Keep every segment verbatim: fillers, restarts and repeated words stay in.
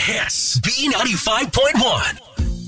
hits. B ninety-five point one.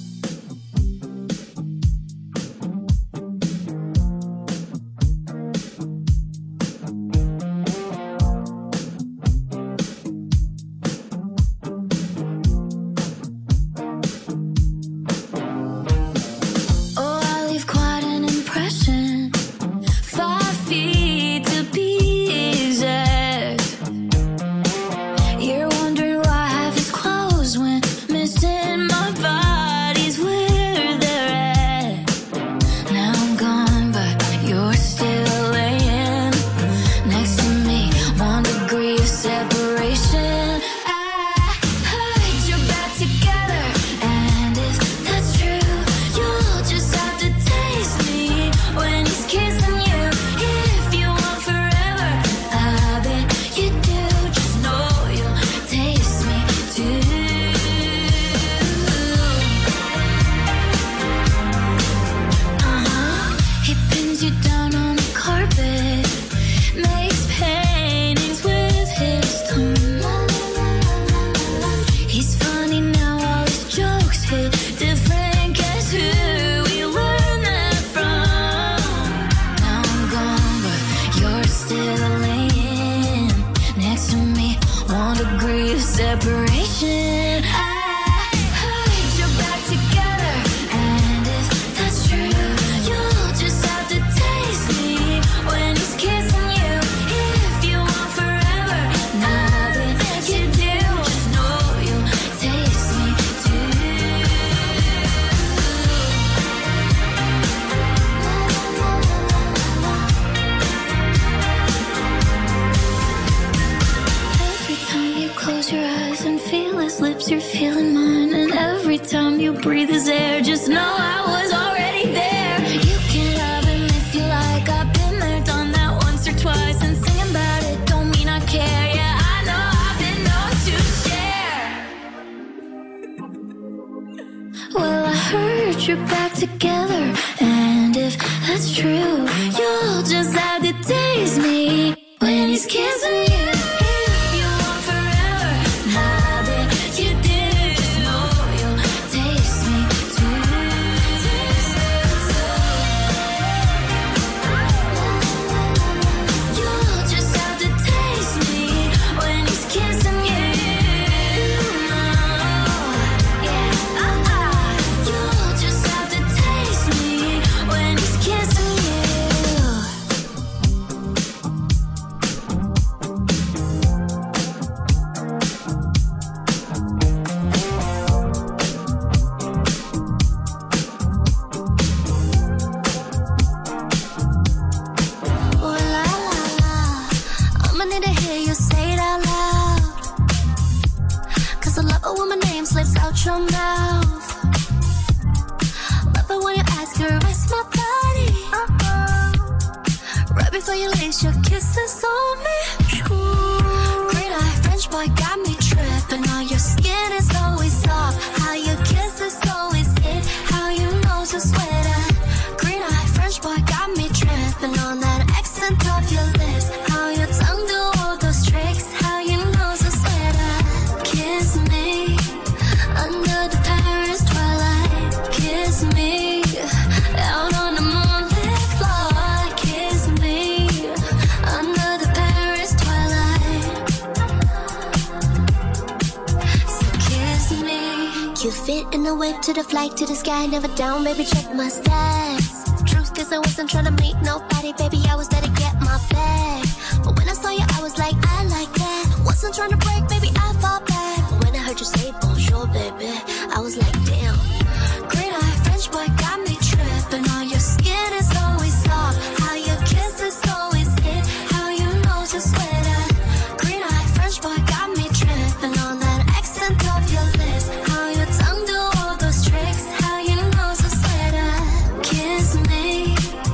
To the flight, to the sky, never down, baby, check my stats. Truth, cause I wasn't trying to meet nobody, baby, I was there to get my bag. But when I saw you, I was like, I like that. Wasn't trying to break, baby, I fought back. But when I heard you say bonjour, baby, I was like, damn. Green eye French boy got me tripping. All your skin is always soft. How your kiss is always hit. How you know to sweat at. Green eye French boy got me tripping. On that accent of your lips. How your tongue do all those tricks. How you know to sweat at. Kiss me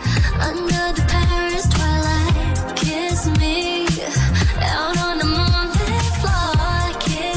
under the Paris twilight. Kiss me out on the moonlit floor. Kiss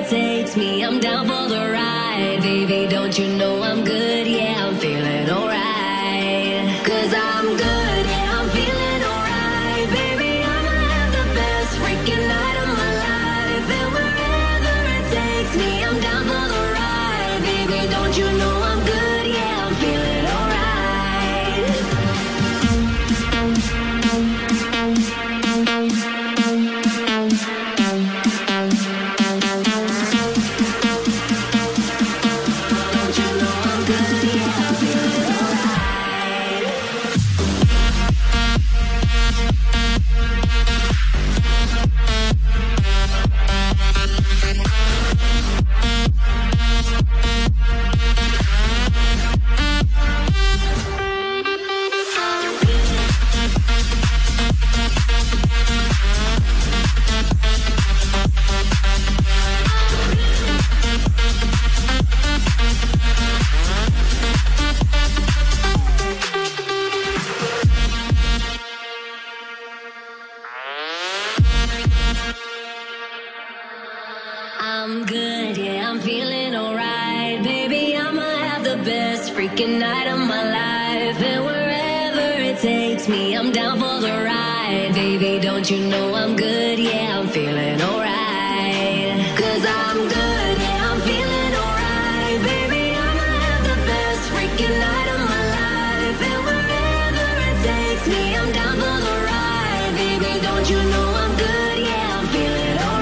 it takes me, I'm down for the ride. Baby, don't you know I'm good? Yeah, I'm feeling alright. Cause I'm good, yeah, I'm feeling alright. Baby, I'ma have the best freaking night of my life. And wherever it takes me, I'm down for the ride. Baby, don't you know I'm good? Yeah, I'm feeling alright. I'm good, yeah, I'm feeling alright. Baby, I'ma have the best freaking night of my life. And wherever it takes me, I'm down for the ride. Baby, don't you know I'm good? Yeah, I'm feeling alright. Cause I'm good, yeah, I'm feeling alright. Baby, I'ma have the best freaking night of my life. And wherever it takes me, I'm down for the ride. Baby, don't you know I'm good? Yeah, I'm feeling alright.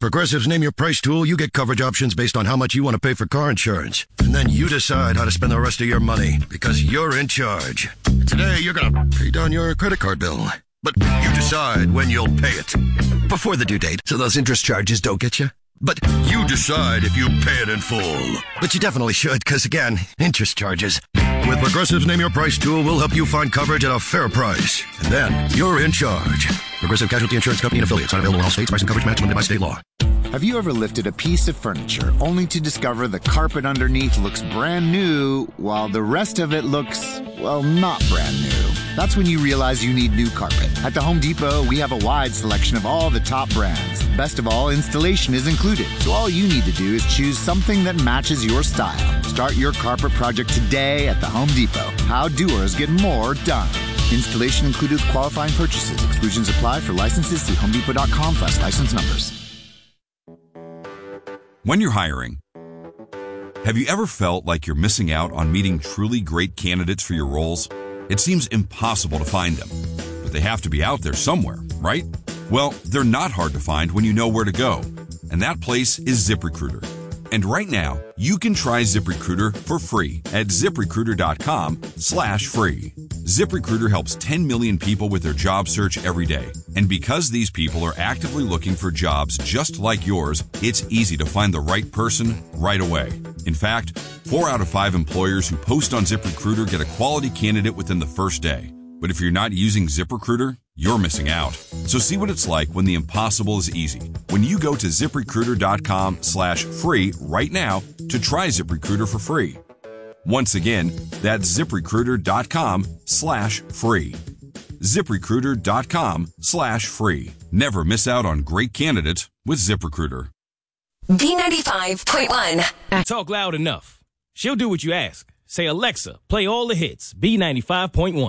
Progressive's Name Your Price tool, you get coverage options based on how much you want to pay for car insurance. And then you decide how to spend the rest of your money, because you're in charge. Today, you're going to pay down your credit card bill. But you decide when you'll pay it. Before the due date, so those interest charges don't get you. But you decide if you pay it in full. But you definitely should, because again, interest charges. With Progressive's Name Your Price tool, we'll help you find coverage at a fair price. And then, you're in charge. Progressive Casualty Insurance Company and Affiliates. Not available in all states. Price and coverage match limited by state law. Have you ever lifted a piece of furniture only to discover the carpet underneath looks brand new while the rest of it looks, well, not brand new? That's when you realize you need new carpet. At the Home Depot, we have a wide selection of all the top brands. Best of all, installation is included. So all you need to do is choose something that matches your style. Start your carpet project today at the Home Depot. How doers get more done. Installation included with qualifying purchases. Exclusions apply. For licenses, see homedepot dot com slash license numbers. When you're hiring, have you ever felt like you're missing out on meeting truly great candidates for your roles? It seems impossible to find them, but they have to be out there somewhere, right? Well, they're not hard to find when you know where to go, and that place is ZipRecruiter. And right now, you can try ZipRecruiter for free at ZipRecruiter.com slash free. ZipRecruiter helps ten million people with their job search every day. And because these people are actively looking for jobs just like yours, it's easy to find the right person right away. In fact, four out of five employers who post on ZipRecruiter get a quality candidate within the first day. But if you're not using ZipRecruiter, you're missing out. So see what it's like when the impossible is easy. When you go to ZipRecruiter.com slash free right now to try ZipRecruiter for free. Once again, that's ZipRecruiter.com slash free. ZipRecruiter.com slash free. Never miss out on great candidates with ZipRecruiter. B ninety-five point one. Talk loud enough. She'll do what you ask. Say, Alexa, play all the hits. B ninety-five point one.